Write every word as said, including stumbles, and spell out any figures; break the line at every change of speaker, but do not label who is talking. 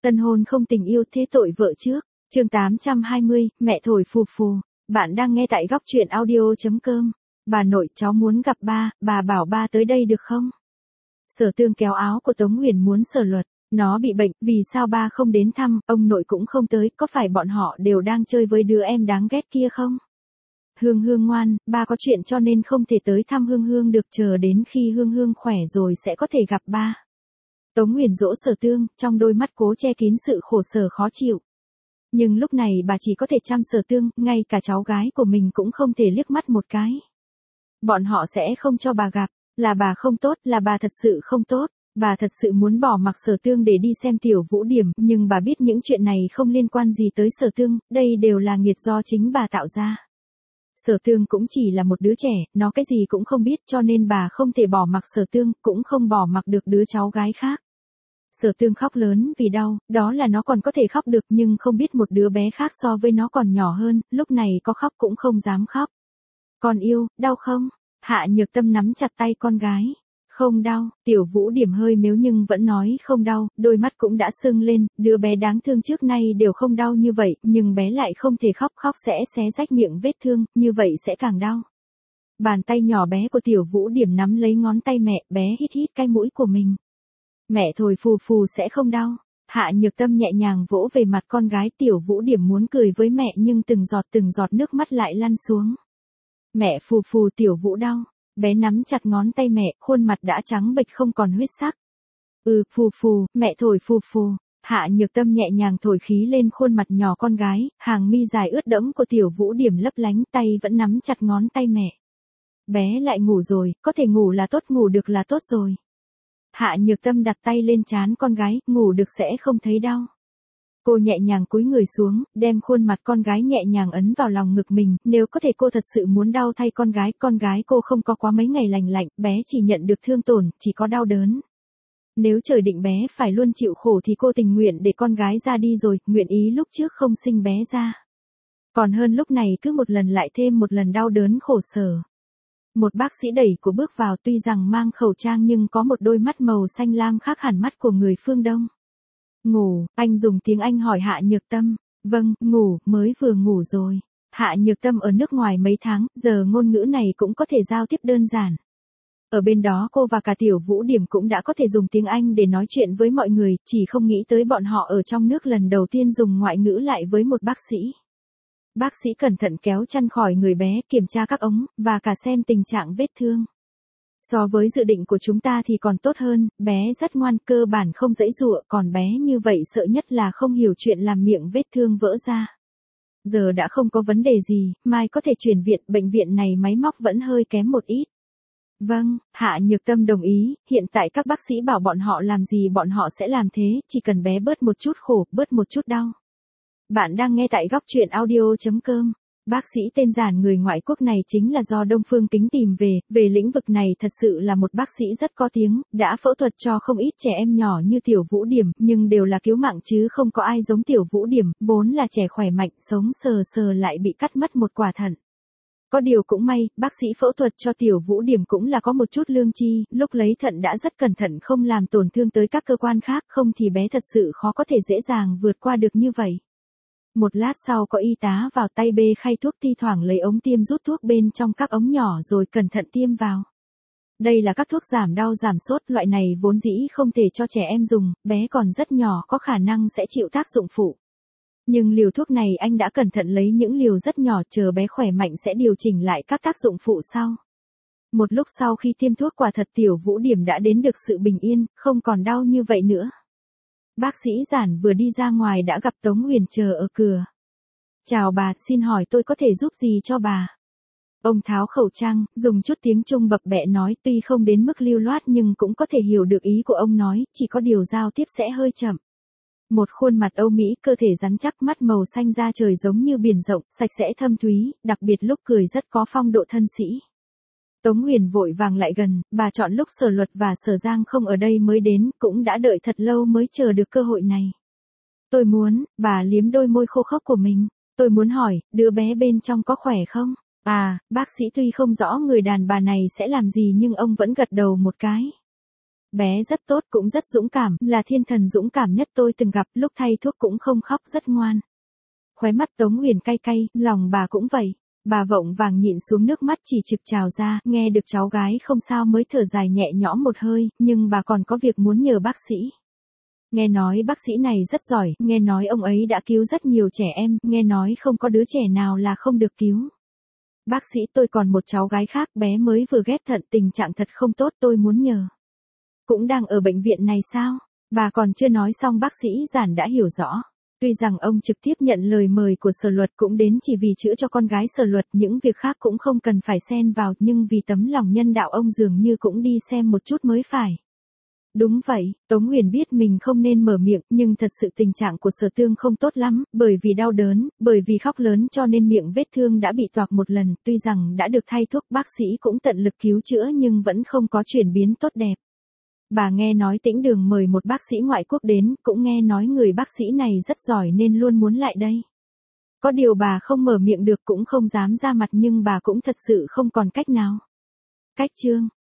Tân hôn không tình yêu thế tội vợ trước. Chương tám trăm hai mươi, mẹ thổi phù phù. Bạn đang nghe tại góc truyện audio chấm com. Bà nội, cháu muốn gặp ba, bà bảo ba tới đây được không? Sở Tương kéo áo của Tống Huyền muốn Sở Luật. Nó bị bệnh, vì sao ba không đến thăm, ông nội cũng không tới, có phải bọn họ đều đang chơi với đứa em đáng ghét kia không? Hương Hương ngoan, ba có chuyện cho nên không thể tới thăm Hương Hương được, chờ đến khi Hương Hương khỏe rồi sẽ có thể gặp ba. Tống Huyền dỗ Sở Tương, trong đôi mắt cố che kín sự khổ sở khó chịu. Nhưng lúc này bà chỉ có thể chăm Sở Tương, ngay cả cháu gái của mình cũng không thể liếc mắt một cái. Bọn họ sẽ không cho bà gặp, là bà không tốt, là bà thật sự không tốt. Bà thật sự muốn bỏ mặc Sở Tương để đi xem Tiểu Vũ Điểm, nhưng bà biết những chuyện này không liên quan gì tới Sở Tương, đây đều là nghiệt do chính bà tạo ra. Sở Tương cũng chỉ là một đứa trẻ, nó cái gì cũng không biết, cho nên bà không thể bỏ mặc Sở Tương, cũng không bỏ mặc được đứa cháu gái khác. Sở Tương khóc lớn vì đau, đó là nó còn có thể khóc được, nhưng không biết một đứa bé khác so với nó còn nhỏ hơn, lúc này có khóc cũng không dám khóc. Con yêu, đau không? Hạ Nhược Tâm nắm chặt tay con gái. Không đau, Tiểu Vũ Điểm hơi mếu nhưng vẫn nói không đau, đôi mắt cũng đã sưng lên, đứa bé đáng thương trước nay đều không đau như vậy, nhưng bé lại không thể khóc, khóc sẽ xé rách miệng vết thương, như vậy sẽ càng đau. Bàn tay nhỏ bé của Tiểu Vũ Điểm nắm lấy ngón tay mẹ, bé hít hít cái mũi của mình. Mẹ thổi phù phù sẽ không đau. Hạ Nhược Tâm nhẹ nhàng vỗ về mặt con gái, Tiểu Vũ Điểm muốn cười với mẹ nhưng từng giọt từng giọt nước mắt lại lăn xuống. Mẹ phù phù, Tiểu Vũ đau. Bé nắm chặt ngón tay mẹ, khuôn mặt đã trắng bệch không còn huyết sắc. Ừ, phù phù, mẹ thổi phù phù. Hạ Nhược Tâm nhẹ nhàng thổi khí lên khuôn mặt nhỏ con gái, hàng mi dài ướt đẫm của Tiểu Vũ Điểm lấp lánh, tay vẫn nắm chặt ngón tay mẹ. Bé lại ngủ rồi, có thể ngủ là tốt, ngủ được là tốt rồi. Hạ Nhược Tâm đặt tay lên trán con gái, ngủ được sẽ không thấy đau. Cô nhẹ nhàng cúi người xuống, đem khuôn mặt con gái nhẹ nhàng ấn vào lòng ngực mình, nếu có thể cô thật sự muốn đau thay con gái, con gái cô không có quá mấy ngày lành lạnh, bé chỉ nhận được thương tổn, chỉ có đau đớn. Nếu trời định bé phải luôn chịu khổ thì cô tình nguyện để con gái ra đi rồi, nguyện ý lúc trước không sinh bé ra. Còn hơn lúc này cứ một lần lại thêm một lần đau đớn khổ sở. Một bác sĩ đẩy cô bước vào, tuy rằng mang khẩu trang nhưng có một đôi mắt màu xanh lam khác hẳn mắt của người phương Đông. Ngủ, anh dùng tiếng Anh hỏi Hạ Nhược Tâm. Vâng, ngủ, mới vừa ngủ rồi. Hạ Nhược Tâm ở nước ngoài mấy tháng, giờ ngôn ngữ này cũng có thể giao tiếp đơn giản. Ở bên đó cô và cả Tiểu Vũ Điểm cũng đã có thể dùng tiếng Anh để nói chuyện với mọi người, chỉ không nghĩ tới bọn họ ở trong nước lần đầu tiên dùng ngoại ngữ lại với một bác sĩ. Bác sĩ cẩn thận kéo chăn khỏi người bé, kiểm tra các ống, và cả xem tình trạng vết thương. So với dự định của chúng ta thì còn tốt hơn, bé rất ngoan, cơ bản không giãy giụa, còn bé như vậy sợ nhất là không hiểu chuyện làm miệng vết thương vỡ ra. Giờ đã không có vấn đề gì, mai có thể chuyển viện, bệnh viện này máy móc vẫn hơi kém một ít. Vâng, Hạ Nhược Tâm đồng ý, hiện tại các bác sĩ bảo bọn họ làm gì bọn họ sẽ làm thế, chỉ cần bé bớt một chút khổ, bớt một chút đau. Bạn đang nghe tại góc truyện audio chấm com. Bác sĩ tên giản người ngoại quốc này chính là do Đông Phương Kính tìm về, về lĩnh vực này thật sự là một bác sĩ rất có tiếng, đã phẫu thuật cho không ít trẻ em nhỏ như Tiểu Vũ Điểm, nhưng đều là cứu mạng chứ không có ai giống Tiểu Vũ Điểm, vốn là trẻ khỏe mạnh, sống sờ sờ lại bị cắt mất một quả thận. Có điều cũng may, bác sĩ phẫu thuật cho Tiểu Vũ Điểm cũng là có một chút lương tri, lúc lấy thận đã rất cẩn thận không làm tổn thương tới các cơ quan khác, không thì bé thật sự khó có thể dễ dàng vượt qua được như vậy. Một lát sau có y tá vào tay bê khay thuốc, thi thoảng lấy ống tiêm rút thuốc bên trong các ống nhỏ rồi cẩn thận tiêm vào. Đây là các thuốc giảm đau giảm sốt, loại này vốn dĩ không thể cho trẻ em dùng, bé còn rất nhỏ có khả năng sẽ chịu tác dụng phụ. Nhưng liều thuốc này anh đã cẩn thận lấy những liều rất nhỏ, chờ bé khỏe mạnh sẽ điều chỉnh lại các tác dụng phụ sau. Một lúc sau khi tiêm thuốc quả thật Tiểu Vũ Điểm đã đến được sự bình yên, không còn đau như vậy nữa. Bác sĩ giản vừa đi ra ngoài đã gặp Tống Huyền chờ ở cửa. Chào bà, xin hỏi tôi có thể giúp gì cho bà? Ông tháo khẩu trang, dùng chút tiếng Trung bập bẹ nói, tuy không đến mức lưu loát nhưng cũng có thể hiểu được ý của ông nói, chỉ có điều giao tiếp sẽ hơi chậm. Một khuôn mặt Âu Mỹ, cơ thể rắn chắc, mắt màu xanh da trời giống như biển rộng, sạch sẽ thâm thúy, đặc biệt lúc cười rất có phong độ thân sĩ. Tống Huyền vội vàng lại gần, bà chọn lúc Sở Luật và Sở Giang không ở đây mới đến, cũng đã đợi thật lâu mới chờ được cơ hội này. Tôi muốn, bà liếm đôi môi khô khốc của mình, tôi muốn hỏi, đứa bé bên trong có khỏe không? À, bác sĩ tuy không rõ người đàn bà này sẽ làm gì nhưng ông vẫn gật đầu một cái. bé rất tốt cũng rất dũng cảm, là thiên thần dũng cảm nhất tôi từng gặp, lúc thay thuốc cũng không khóc, rất ngoan. Khóe mắt Tống Huyền cay cay, lòng bà cũng vậy. Bà vội vàng nhịn xuống nước mắt chỉ trực trào ra, nghe được cháu gái không sao mới thở dài nhẹ nhõm một hơi, nhưng bà còn có việc muốn nhờ bác sĩ. Nghe nói bác sĩ này rất giỏi, nghe nói ông ấy đã cứu rất nhiều trẻ em, nghe nói không có đứa trẻ nào là không được cứu. Bác sĩ, tôi còn một cháu gái khác, bé mới vừa ghép thận, tình trạng thật không tốt, tôi muốn nhờ. Cũng đang ở bệnh viện này sao? Bà còn chưa nói xong bác sĩ Giản đã hiểu rõ. Tuy rằng ông trực tiếp nhận lời mời của Sở Luật cũng đến chỉ vì chữa cho con gái Sở Luật, những việc khác cũng không cần phải xen vào, nhưng vì tấm lòng nhân đạo ông dường như cũng đi xem một chút mới phải. Đúng vậy, Tống Huyền biết mình không nên mở miệng, nhưng thật sự tình trạng của Sở Tương không tốt lắm, bởi vì đau đớn, bởi vì khóc lớn cho nên miệng vết thương đã bị toạc một lần, tuy rằng đã được thay thuốc, bác sĩ cũng tận lực cứu chữa nhưng vẫn không có chuyển biến tốt đẹp. Bà nghe nói Tĩnh Đường mời một bác sĩ ngoại quốc đến, cũng nghe nói người bác sĩ này rất giỏi nên luôn muốn lại đây. Có điều bà không mở miệng được cũng không dám ra mặt, nhưng bà cũng thật sự không còn cách nào. Cách chương